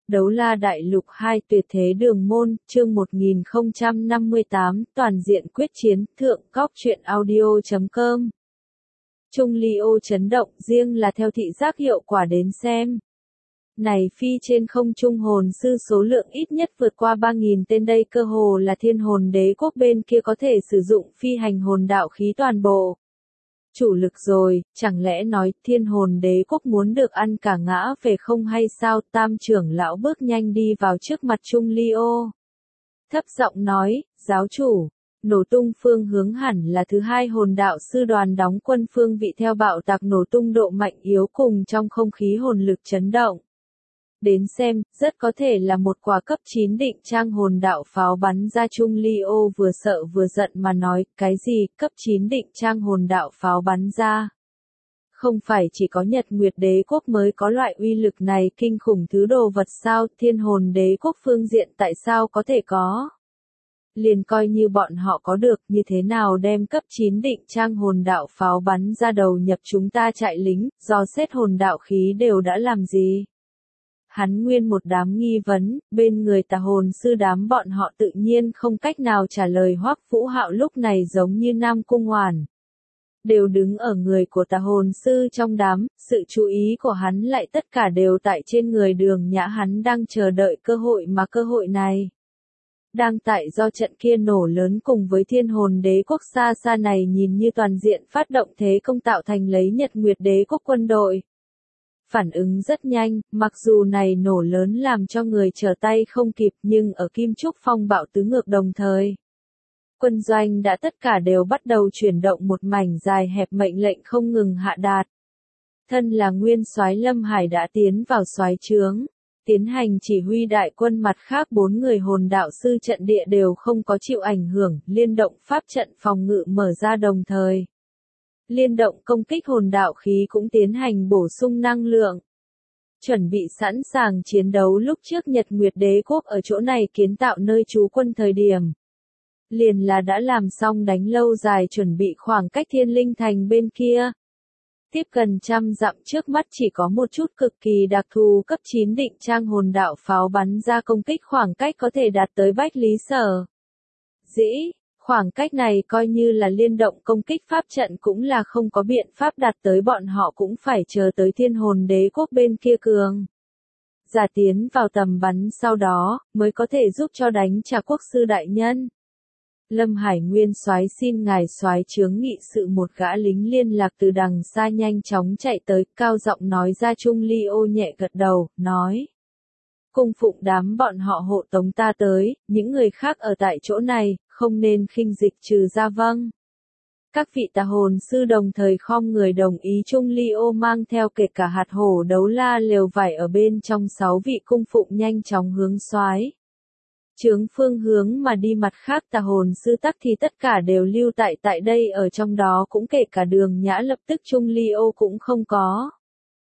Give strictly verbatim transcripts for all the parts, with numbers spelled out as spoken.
Đấu La Đại Lục hai Tuyệt Thế Đường Môn, chương một nghìn không trăm năm mươi tám, toàn diện quyết chiến, thượng cóc truyện audio chấm com. Trung Ly ô chấn động, riêng là theo thị giác hiệu quả đến xem. Này phi trên không trung hồn sư số lượng ít nhất vượt qua ba nghìn tên, đây cơ hồ là Thiên Hồn Đế Quốc bên kia có thể sử dụng phi hành hồn đạo khí toàn bộ. Chủ lực rồi, chẳng lẽ nói Thiên Hồn Đế Quốc muốn được ăn cả ngã về không hay sao? Tam trưởng lão bước nhanh đi vào trước mặt Trung Ly ô. Thấp giọng nói, giáo chủ, nổ tung phương hướng hẳn là thứ hai hồn đạo sư đoàn đóng quân phương vị theo bạo tạc nổ tung độ mạnh yếu cùng trong không khí hồn lực chấn động. Đến xem, rất có thể là một quả cấp chín định trang hồn đạo pháo bắn ra. Trung Ly ô vừa sợ vừa giận mà nói, cái gì, cấp chín định trang hồn đạo pháo bắn ra? Không phải chỉ có Nhật Nguyệt Đế Quốc mới có loại uy lực này kinh khủng thứ đồ vật sao? Thiên Hồn Đế Quốc phương diện tại sao có thể có? Liền coi như bọn họ có được, như thế nào đem cấp chín định trang hồn đạo pháo bắn ra đầu nhập chúng ta trại lính, do xét hồn đạo khí đều đã làm gì? Hắn nguyên một đám nghi vấn, bên người Tà hồn sư đám bọn họ tự nhiên không cách nào trả lời. Hoắc Vũ Hạo lúc này giống như Nam Cung Hoàn, đều đứng ở người của Tà hồn sư trong đám, sự chú ý của hắn lại tất cả đều tại trên người Đường Nhã. Hắn đang chờ đợi cơ hội, mà cơ hội này đang tại do trận kia nổ lớn cùng với Thiên Hồn Đế Quốc xa xa này nhìn như toàn diện phát động thế công tạo thành lấy Nhật Nguyệt Đế Quốc quân đội. Phản ứng rất nhanh, mặc dù này nổ lớn làm cho người trở tay không kịp, nhưng ở Kim Trúc Phong bạo tứ ngược đồng thời, quân doanh đã tất cả đều bắt đầu chuyển động, một mảnh dài hẹp mệnh lệnh không ngừng hạ đạt. Thân là nguyên soái Lâm Hải đã tiến vào soái trướng, tiến hành chỉ huy đại quân, mặt khác bốn người hồn đạo sư trận địa đều không có chịu ảnh hưởng, liên động pháp trận phòng ngự mở ra đồng thời. Liên động công kích hồn đạo khí cũng tiến hành bổ sung năng lượng. Chuẩn bị sẵn sàng chiến đấu. Lúc trước Nhật Nguyệt Đế Quốc ở chỗ này kiến tạo nơi trú quân thời điểm, liền là đã làm xong đánh lâu dài chuẩn bị. Khoảng cách Thiên Linh Thành bên kia tiếp gần trăm dặm, trước mắt chỉ có một chút cực kỳ đặc thù cấp chín định trang hồn đạo pháo bắn ra công kích, khoảng cách có thể đạt tới Bách Lý Sở Dĩ. Khoảng cách này coi như là liên động công kích pháp trận cũng là không có biện pháp đạt tới, bọn họ cũng phải chờ tới Thiên Hồn Đế Quốc bên kia cường giả tiến vào tầm bắn sau đó, mới có thể giúp cho đánh trả quốc sư đại nhân. Lâm Hải nguyên soái xin ngài soái chướng nghị sự. Một gã lính liên lạc từ đằng xa nhanh chóng chạy tới, cao giọng nói ra. Trung Ly ô nhẹ gật đầu, nói. Cung phụng đám bọn họ hộ tống ta tới, những người khác ở tại chỗ này, không nên khinh dịch trừ ra. Vâng. Các vị Tà hồn sư đồng thời khom người đồng ý. Trung Ly ô mang theo kể cả hạt hổ đấu la lều vải ở bên trong sáu vị cung phụng nhanh chóng hướng soái trướng phương hướng mà đi. Mặt khác Tà hồn sư tắc thì tất cả đều lưu tại tại đây, ở trong đó cũng kể cả Đường Nhã. Lập tức Trung Ly ô cũng không có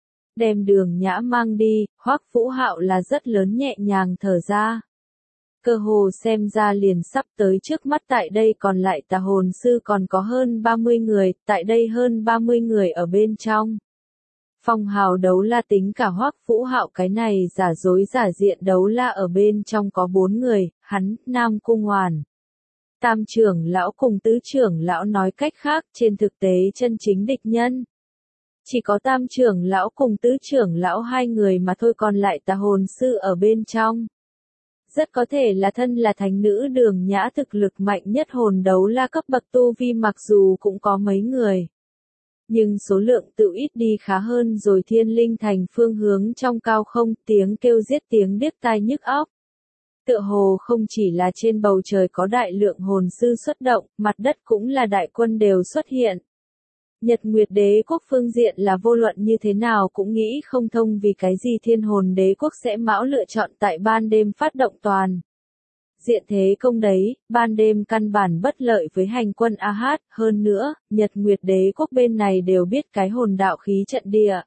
đem Đường Nhã mang đi. Hoắc Vũ Hạo là rất lớn nhẹ nhàng thở ra. Cơ hồ xem ra liền sắp tới trước mắt. Tại đây còn lại Tà hồn sư còn có hơn ba mươi người, tại đây hơn ba mươi người ở bên trong phong hào đấu la, tính cả Hoắc Vũ Hạo cái này giả dối giả diện đấu la ở bên trong có bốn người, hắn, Nam Cung Hoàn, Tam trưởng lão cùng Tứ trưởng lão. Nói cách khác, trên thực tế chân chính địch nhân chỉ có Tam trưởng lão cùng Tứ trưởng lão hai người mà thôi, còn lại Tà hồn sư ở bên trong rất có thể là thân là thánh nữ Đường Nhã, thực lực mạnh nhất hồn đấu la cấp bậc tu vi, mặc dù cũng có mấy người, nhưng số lượng tự ít đi khá hơn rồi. Thiên Linh Thành phương hướng trong cao không, tiếng kêu giết, tiếng điếc tai nhức óc. Tựa hồ không chỉ là trên bầu trời có đại lượng hồn sư xuất động, mặt đất cũng là đại quân đều xuất hiện. Nhật Nguyệt Đế Quốc phương diện là vô luận như thế nào cũng nghĩ không thông vì cái gì Thiên Hồn Đế Quốc sẽ mão lựa chọn tại ban đêm phát động toàn diện thế công đấy. Ban đêm căn bản bất lợi với hành quân A Hát, hơn nữa, Nhật Nguyệt Đế Quốc bên này đều biết cái hồn đạo khí trận địa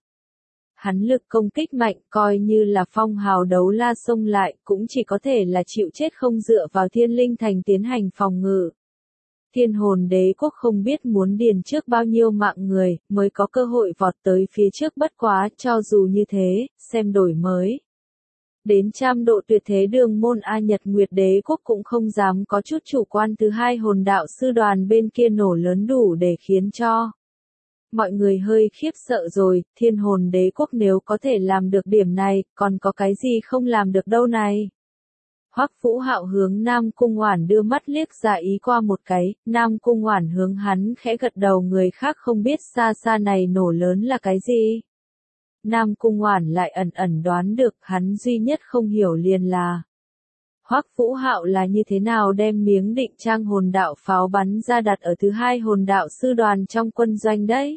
hắn lực công kích mạnh, coi như là phong hào đấu la xông lại, cũng chỉ có thể là chịu chết không dựa vào Thiên Linh Thành tiến hành phòng ngự. Thiên Hồn Đế Quốc không biết muốn điền trước bao nhiêu mạng người, mới có cơ hội vọt tới phía trước, bất quá, cho dù như thế, xem đổi mới Đến trăm độ tuyệt thế đường môn A Nhật Nguyệt Đế Quốc cũng không dám có chút chủ quan, thứ hai hồn đạo sư đoàn bên kia nổ lớn đủ để khiến cho mọi người hơi khiếp sợ rồi, Thiên Hồn Đế Quốc nếu có thể làm được điểm này, còn có cái gì không làm được đâu này. Hoắc Vũ Hạo hướng Nam Cung Oản đưa mắt liếc ra ý qua một cái, Nam Cung Oản hướng hắn khẽ gật đầu, người khác không biết xa xa này nổ lớn là cái gì. Nam Cung Oản lại ẩn ẩn đoán được, hắn duy nhất không hiểu liền là Hoắc Vũ Hạo là như thế nào đem miếng định trang hồn đạo pháo bắn ra đặt ở thứ hai hồn đạo sư đoàn trong quân doanh đấy.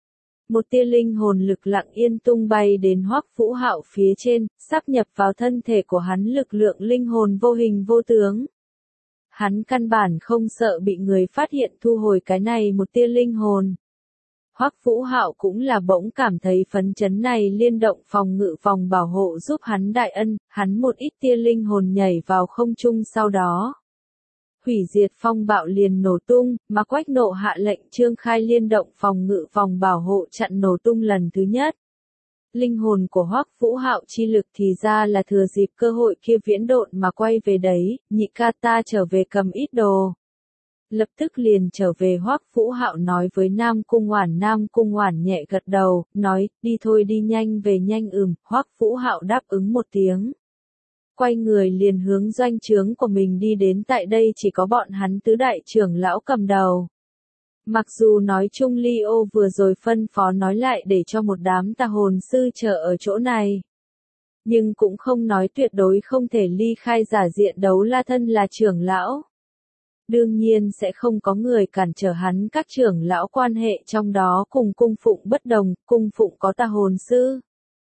Một tia linh hồn lực lặng yên tung bay đến Hoắc Vũ Hạo phía trên, sắp nhập vào thân thể của hắn, lực lượng linh hồn vô hình vô tướng. Hắn căn bản không sợ bị người phát hiện, thu hồi cái này một tia linh hồn. Hoắc Vũ Hạo cũng là bỗng cảm thấy phấn chấn, này liên động phòng ngự vòng bảo hộ giúp hắn đại ân, hắn một ít tia linh hồn nhảy vào không trung, sau đó hủy diệt phong bạo liền nổ tung, mà Quách Nộ hạ lệnh trương khai liên động phòng ngự vòng bảo hộ chặn nổ tung lần thứ nhất. Linh hồn của Hoắc Vũ Hạo chi lực thì ra là thừa dịp cơ hội kia viễn độn mà quay về đấy, nhị ca ta trở về cầm ít đồ. Lập tức liền trở về, Hoắc Vũ Hạo nói với Nam Cung Oản, Nam Cung Oản nhẹ gật đầu, nói, đi thôi, đi nhanh về nhanh. Ừm, Hoắc Vũ Hạo đáp ứng một tiếng. Quay người liền hướng doanh trướng của mình đi đến, tại đây chỉ có bọn hắn tứ đại trưởng lão cầm đầu. Mặc dù nói chung Leo vừa rồi phân phó nói lại để cho một đám tà hồn sư chờ ở chỗ này, nhưng cũng không nói tuyệt đối không thể ly khai giả diện đấu la thân là trưởng lão. Đương nhiên sẽ không có người cản trở hắn, các trưởng lão quan hệ trong đó cùng cung phụng bất đồng, cung phụng có tà hồn sư,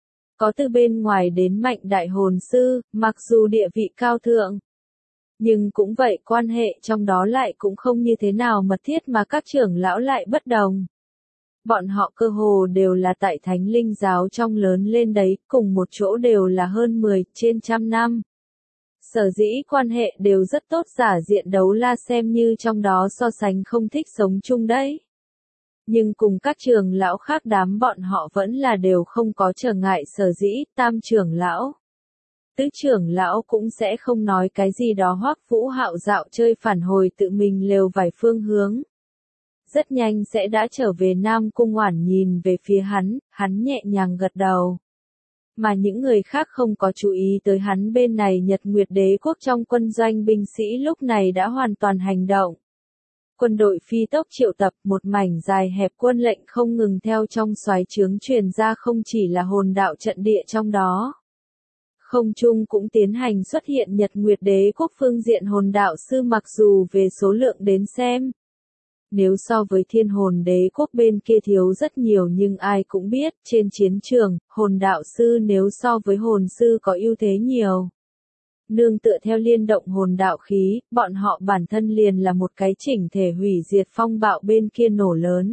có từ bên ngoài đến mạnh đại hồn sư, mặc dù địa vị cao thượng, nhưng cũng vậy quan hệ trong đó lại cũng không như thế nào mật thiết, mà các trưởng lão lại bất đồng. Bọn họ cơ hồ đều là tại Thánh Linh giáo trong lớn lên đấy, cùng một chỗ đều là hơn mười trên trăm năm. Sở dĩ quan hệ đều rất tốt, giả diện đấu la xem như trong đó so sánh không thích sống chung đấy. Nhưng cùng các trưởng lão khác đám bọn họ vẫn là đều không có trở ngại, sở dĩ tam trưởng lão, tứ trưởng lão cũng sẽ không nói cái gì đó. Hoắc Vũ Hạo dạo chơi phản hồi tự mình lều vài phương hướng. Rất nhanh sẽ đã trở về. Nam Cung Oản nhìn về phía hắn, hắn nhẹ nhàng gật đầu. Mà những người khác không có chú ý tới hắn, bên này Nhật Nguyệt Đế Quốc trong quân doanh binh sĩ lúc này đã hoàn toàn hành động. Quân đội phi tốc triệu tập, một mảnh dài hẹp quân lệnh không ngừng theo trong soái trướng truyền ra, không chỉ là hồn đạo trận địa trong đó. Không trung cũng tiến hành xuất hiện Nhật Nguyệt Đế Quốc phương diện hồn đạo sư, mặc dù về số lượng đến xem, nếu so với Thiên Hồn Đế Quốc bên kia thiếu rất nhiều, nhưng ai cũng biết, trên chiến trường, hồn đạo sư nếu so với hồn sư có ưu thế nhiều. Nương tựa theo liên động hồn đạo khí, bọn họ bản thân liền là một cái chỉnh thể, hủy diệt phong bạo bên kia nổ lớn.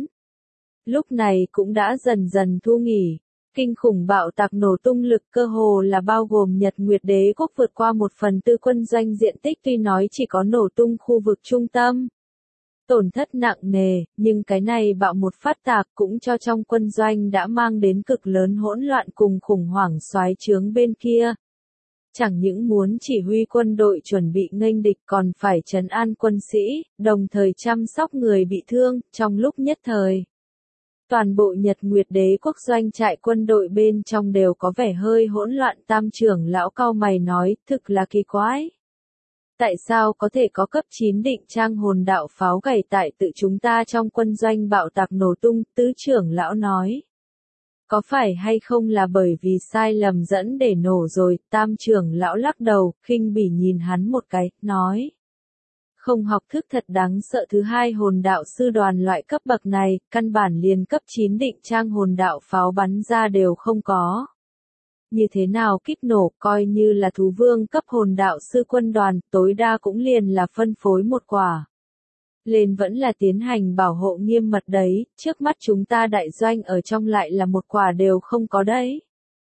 Lúc này cũng đã dần dần thu nghỉ. Kinh khủng bạo tạc nổ tung lực cơ hồ là bao gồm Nhật Nguyệt Đế Quốc vượt qua một phần tư quân doanh diện tích, tuy nói chỉ có nổ tung khu vực trung tâm. Tổn thất nặng nề, nhưng cái này bạo một phát tạc cũng cho trong quân doanh đã mang đến cực lớn hỗn loạn cùng khủng hoảng. Soái trướng bên kia chẳng những muốn chỉ huy quân đội chuẩn bị nghênh địch, còn phải trấn an quân sĩ, đồng thời chăm sóc người bị thương. Trong lúc nhất thời, toàn bộ Nhật Nguyệt Đế Quốc doanh trại quân đội bên trong đều có vẻ hơi hỗn loạn. Tam trưởng lão cau mày nói, thực là kỳ quái. Tại sao có thể có cấp chín định trang hồn đạo pháo gảy tại tự chúng ta trong quân doanh bạo tạc nổ tung? Tứ trưởng lão nói, có phải hay không là bởi vì sai lầm dẫn để nổ rồi? Tam trưởng lão lắc đầu, khinh bỉ nhìn hắn một cái, nói, không học thức thật đáng sợ. Thứ hai hồn đạo sư đoàn loại cấp bậc này, căn bản liền cấp chín định trang hồn đạo pháo bắn ra đều không có. Như thế nào kích nổ, coi như là thú vương cấp hồn đạo sư quân đoàn, tối đa cũng liền là phân phối một quả. Lên vẫn là tiến hành bảo hộ nghiêm mật đấy, trước mắt chúng ta đại doanh ở trong lại là một quả đều không có đấy.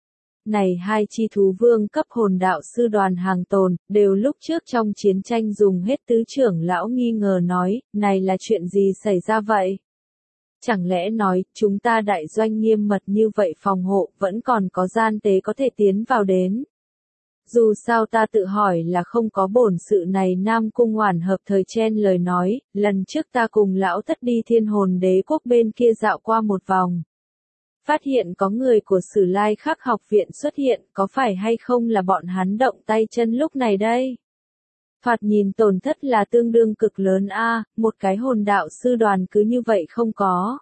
Này hai chi thú vương cấp hồn đạo sư đoàn hàng tồn, đều lúc trước trong chiến tranh dùng hết. Tứ trưởng lão nghi ngờ nói, này là chuyện gì xảy ra vậy? Chẳng lẽ nói, chúng ta đại doanh nghiêm mật như vậy phòng hộ, vẫn còn có gian tế có thể tiến vào đến? Dù sao ta tự hỏi là không có bổn sự này. Nam Cung Hoản hợp thời chen lời nói, lần trước ta cùng lão thất đi Thiên Hồn Đế quốc bên kia dạo qua một vòng. Phát hiện có người của Sử Lai Khắc học viện xuất hiện, có phải hay không là bọn hắn động tay chân lúc này đây? Thoạt nhìn tổn thất là tương đương cực lớn a, một cái hồn đạo sư đoàn cứ như vậy không có.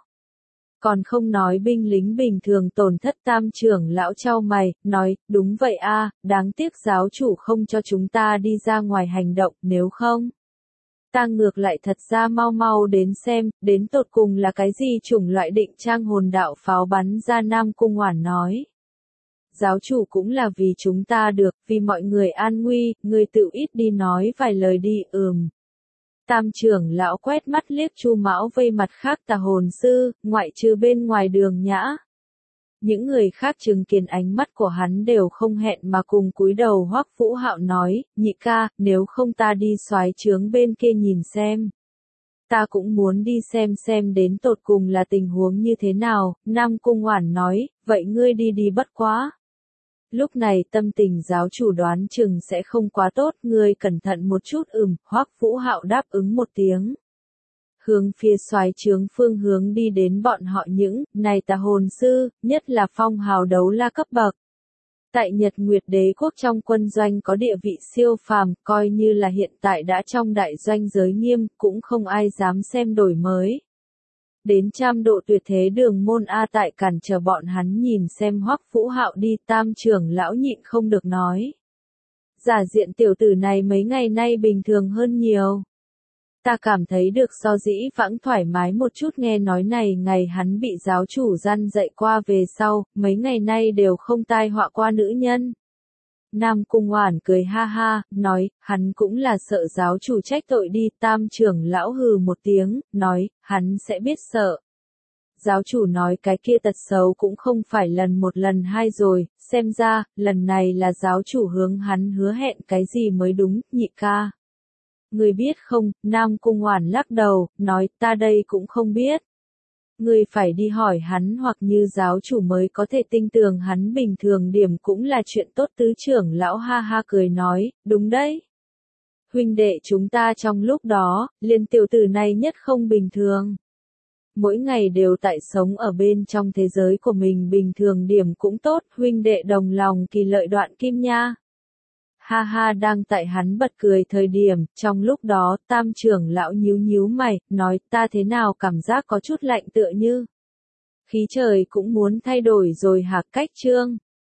Còn không nói binh lính bình thường tổn thất. Tam trưởng lão chau mày, nói, đúng vậy a, đáng tiếc giáo chủ không cho chúng ta đi ra ngoài hành động, nếu không. Ta ngược lại thật ra mau mau đến xem, đến tột cùng là cái gì chủng loại định trang hồn đạo pháo bắn ra. Nam Cung Hoản nói. Giáo chủ cũng là vì chúng ta được, vì mọi người an nguy, người tự ít đi nói vài lời đi. Ừm. Tam trưởng lão quét mắt liếc Chu Mão vây mặt khác tà hồn sư, ngoại trừ bên ngoài Đường Nhã. Những người khác chứng kiến ánh mắt của hắn đều không hẹn mà cùng cúi đầu. Hoắc Vũ Hạo nói, nhị ca, nếu không ta đi soái trướng bên kia nhìn xem. Ta cũng muốn đi xem xem đến tột cùng là tình huống như thế nào. Nam Cung Hoản nói, vậy ngươi đi đi bất quá. Lúc này tâm tình giáo chủ đoán chừng sẽ không quá tốt, ngươi cẩn thận một chút. Ừm. Hoắc Vũ Hạo đáp ứng một tiếng. Hướng phía soái trướng phương hướng đi đến. Bọn họ những này tà hồn sư, nhất là phong hào đấu la cấp bậc. Tại Nhật Nguyệt Đế quốc trong quân doanh có địa vị siêu phàm, coi như là hiện tại đã trong đại doanh giới nghiêm, cũng không ai dám xem đổi mới. Đến trăm độ tuyệt thế đường môn A tại cản trở bọn hắn nhìn xem Hoắc Vũ Hạo đi. Tam trưởng lão nhịn không được nói. Giả diện tiểu tử này mấy ngày nay bình thường hơn nhiều. Ta cảm thấy được so dĩ vãng thoải mái một chút. Nghe nói này ngày hắn bị giáo chủ răn dạy qua về sau, mấy ngày nay đều không tai họa qua nữ nhân. Nam Cung Hoản cười ha ha, nói, hắn cũng là sợ giáo chủ trách tội đi. Tam trưởng lão hừ một tiếng, nói, hắn sẽ biết sợ. Giáo chủ nói cái kia tật xấu cũng không phải lần một lần hai rồi, xem ra, lần này là giáo chủ hướng hắn hứa hẹn cái gì mới đúng. Nhị ca. Người biết không? Nam Cung Hoản lắc đầu, nói, ta đây cũng không biết. Người phải đi hỏi hắn, hoặc như giáo chủ mới có thể tin tưởng hắn. Bình thường điểm cũng là chuyện tốt. Tứ trưởng lão ha ha cười nói, đúng đấy. Huynh đệ chúng ta trong lúc đó, liền tiểu tử này nhất không bình thường. Mỗi ngày đều tại sống ở bên trong thế giới của mình, bình thường điểm cũng tốt. Huynh đệ đồng lòng kỳ lợi đoạn kim nha. Ha ha, đang tại hắn bật cười thời điểm, trong lúc đó, tam trưởng lão nhíu nhíu mày, nói, ta thế nào cảm giác có chút lạnh tựa như. Khí trời cũng muốn thay đổi rồi hả? Cách chương.